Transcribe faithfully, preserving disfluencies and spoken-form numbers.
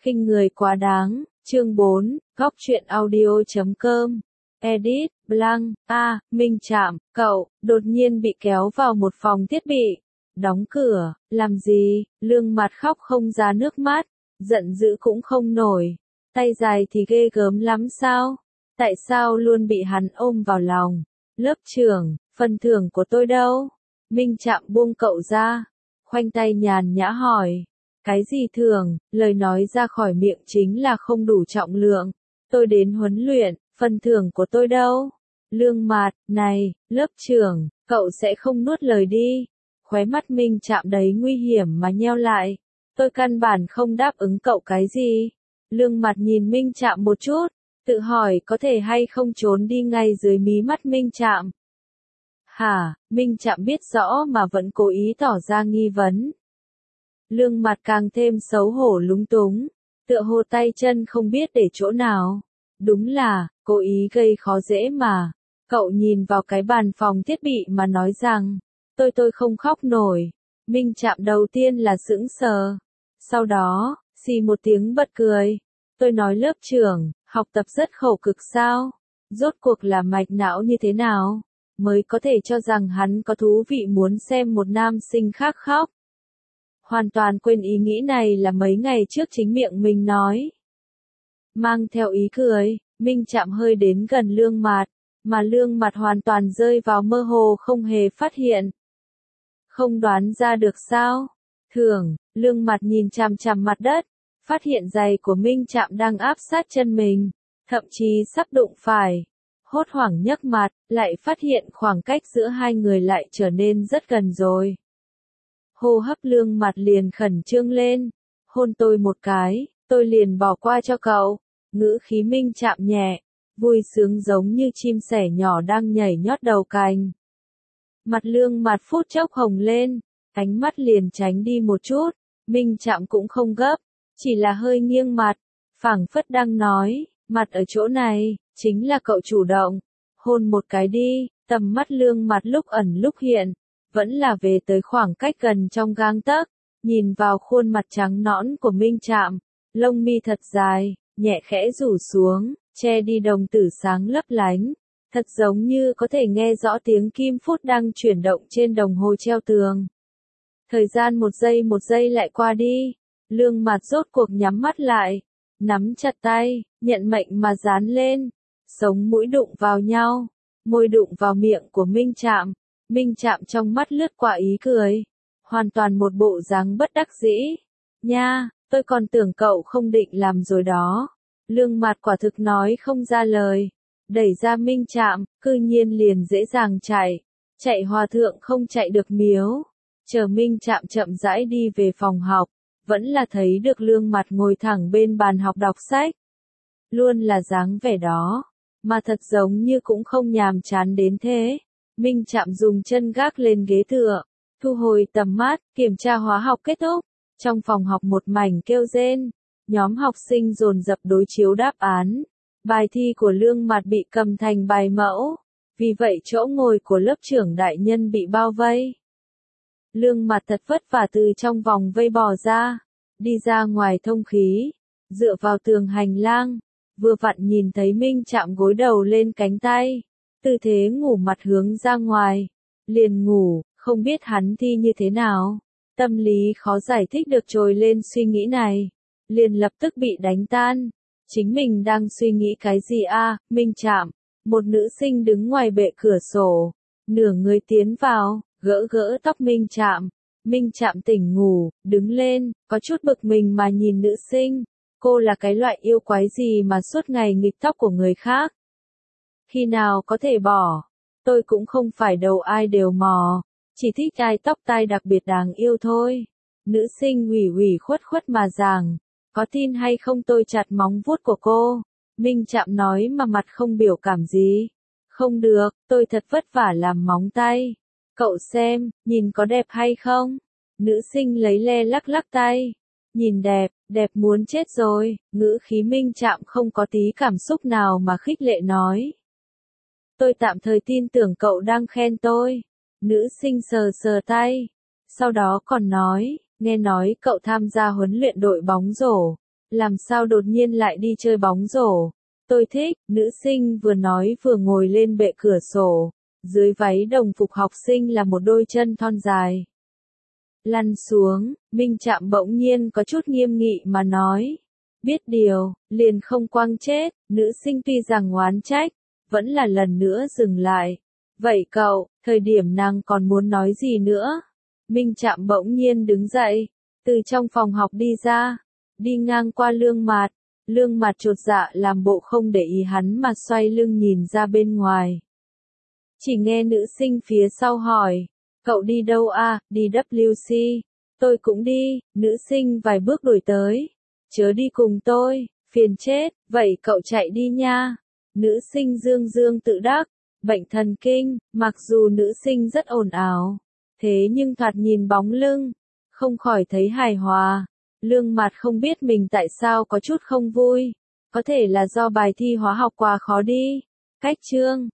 Khinh người quá đáng, chương bốn, góc truyện audio chấm com. Edit, Blanc, A, Minh Trạm, cậu, đột nhiên bị kéo vào một phòng thiết bị. Đóng cửa, làm gì, Lương Mặt khóc không ra nước mắt, giận dữ cũng không nổi. Tay dài thì ghê gớm lắm sao? Tại sao luôn bị hắn ôm vào lòng? Lớp trưởng, phần thưởng của tôi đâu? Minh Trạm buông cậu ra, khoanh tay nhàn nhã hỏi. Cái gì thưởng, lời nói ra khỏi miệng chính là không đủ trọng lượng. Tôi đến huấn luyện, phần thưởng của tôi đâu? Lương Mạt, này, lớp trưởng, cậu sẽ không nuốt lời đi. Khóe mắt Minh Trạm đầy nguy hiểm mà nheo lại. Tôi căn bản không đáp ứng cậu cái gì. Lương Mạt nhìn Minh Trạm một chút, tự hỏi có thể hay không trốn đi ngay dưới mí mắt Minh Trạm. Hả, Minh Trạm biết rõ mà vẫn cố ý tỏ ra nghi vấn. Lương Mặt càng thêm xấu hổ lúng túng, tựa hồ tay chân không biết để chỗ nào. Đúng là, cố ý gây khó dễ mà. Cậu nhìn vào cái bàn phòng thiết bị mà nói rằng, tôi tôi không khóc nổi. Minh Trạm đầu tiên là sững sờ. Sau đó, xì một tiếng bật cười. Tôi nói lớp trưởng, học tập rất khổ cực sao? Rốt cuộc là mạch não như thế nào? Mới có thể cho rằng hắn có thú vị muốn xem một nam sinh khác khóc. Hoàn toàn quên ý nghĩ này là mấy ngày trước chính miệng mình nói. Mang theo ý cười, Minh Trạm hơi đến gần Lương Mạt, mà Lương Mạt hoàn toàn rơi vào mơ hồ không hề phát hiện. Không đoán ra được sao? Thường, Lương Mạt nhìn chằm chằm mặt đất, phát hiện giày của Minh Trạm đang áp sát chân mình, thậm chí sắp đụng phải. Hốt hoảng nhấc mặt, lại phát hiện khoảng cách giữa hai người lại trở nên rất gần rồi. Hô hấp Lương Mặt liền khẩn trương lên. Hôn tôi một cái, tôi liền bỏ qua cho cậu. Ngữ khí Minh Trạm nhẹ, vui sướng giống như chim sẻ nhỏ đang nhảy nhót đầu cành. Mặt Lương Mặt phút chốc hồng lên, ánh mắt liền tránh đi một chút. Minh Trạm cũng không gấp, chỉ là hơi nghiêng mặt, phảng phất đang nói, mặt ở chỗ này, chính là cậu chủ động. Hôn một cái đi, tầm mắt Lương Mặt lúc ẩn lúc hiện. Vẫn là về tới khoảng cách gần trong gang tấc, nhìn vào khuôn mặt trắng nõn của Minh Trạm, lông mi thật dài, nhẹ khẽ rủ xuống, che đi đồng tử sáng lấp lánh, thật giống như có thể nghe rõ tiếng kim phút đang chuyển động trên đồng hồ treo tường. Thời gian một giây một giây lại qua đi, Lương Mặt rốt cuộc nhắm mắt lại, nắm chặt tay, nhận mệnh mà dán lên, sống mũi đụng vào nhau, môi đụng vào miệng của Minh Trạm. Minh Trạm trong mắt lướt qua ý cười, hoàn toàn một bộ dáng bất đắc dĩ. Nha, tôi còn tưởng cậu không định làm rồi đó. Lương Mặt quả thực nói không ra lời, đẩy ra Minh Trạm, cư nhiên liền dễ dàng chạy, chạy hòa thượng không chạy được miếu. Chờ Minh Trạm chậm rãi đi về phòng học, vẫn là thấy được Lương Mặt ngồi thẳng bên bàn học đọc sách. Luôn là dáng vẻ đó, mà thật giống như cũng không nhàm chán đến thế. Minh Trạm dùng chân gác lên ghế tựa, thu hồi tầm mắt, kiểm tra hóa học kết thúc. Trong phòng học một mảnh kêu rên, nhóm học sinh dồn dập đối chiếu đáp án. Bài thi của Lương Mặt bị cầm thành bài mẫu, vì vậy chỗ ngồi của lớp trưởng đại nhân bị bao vây. Lương Mặt thật vất vả từ trong vòng vây bò ra, đi ra ngoài thông khí, dựa vào tường hành lang, vừa vặn nhìn thấy Minh Trạm gối đầu lên cánh tay. Tư thế ngủ mặt hướng ra ngoài, liền ngủ, không biết hắn thi như thế nào. Tâm lý khó giải thích được trồi lên suy nghĩ này, liền lập tức bị đánh tan. Chính mình đang suy nghĩ cái gì a? À, Minh Trạm, một nữ sinh đứng ngoài bệ cửa sổ, nửa người tiến vào, gỡ gỡ tóc Minh Trạm. Minh Trạm tỉnh ngủ, đứng lên, có chút bực mình mà nhìn nữ sinh, cô là cái loại yêu quái gì mà suốt ngày nghịch tóc của người khác. Khi nào có thể bỏ? Tôi cũng không phải đầu ai đều mò, chỉ thích ai tóc tai đặc biệt đáng yêu thôi. Nữ sinh ủy ủy khuất khuất mà giảng, có tin hay không tôi chặt móng vuốt của cô? Minh Trạm nói mà mặt không biểu cảm gì. Không được, tôi thật vất vả làm móng tay. Cậu xem, nhìn có đẹp hay không? Nữ sinh lấy le lắc lắc tay. Nhìn đẹp, đẹp muốn chết rồi. Ngữ khí Minh Trạm không có tí cảm xúc nào mà khích lệ nói. Tôi tạm thời tin tưởng cậu đang khen tôi. Nữ sinh sờ sờ tay. Sau đó còn nói, nghe nói cậu tham gia huấn luyện đội bóng rổ. làm sao đột nhiên lại đi chơi bóng rổ? Tôi thích, nữ sinh vừa nói vừa ngồi lên bệ cửa sổ. Dưới váy đồng phục học sinh là một đôi chân thon dài. Lăn xuống, Minh Trạm bỗng nhiên có chút nghiêm nghị mà nói. Biết điều, liền không quăng chết, nữ sinh tuy rằng oán trách, vẫn là lần nữa dừng lại. Vậy cậu, thời điểm nàng còn muốn nói gì nữa? Minh Trạm bỗng nhiên đứng dậy, từ trong phòng học đi ra, đi ngang qua Lương Mạt. Lương Mạt chột dạ làm bộ không để ý hắn mà xoay lưng nhìn ra bên ngoài. Chỉ nghe nữ sinh phía sau hỏi, cậu đi đâu à, đi W C, tôi cũng đi, nữ sinh vài bước đuổi tới, chớ đi cùng tôi, phiền chết, vậy cậu chạy đi nha. Nữ sinh dương dương tự đắc, bệnh thần kinh, mặc dù nữ sinh rất ồn ào, thế nhưng thoạt nhìn bóng lưng, không khỏi thấy hài hòa. Lương Mạt không biết mình tại sao có chút không vui, có thể là do bài thi hóa học quá khó đi. Cách chương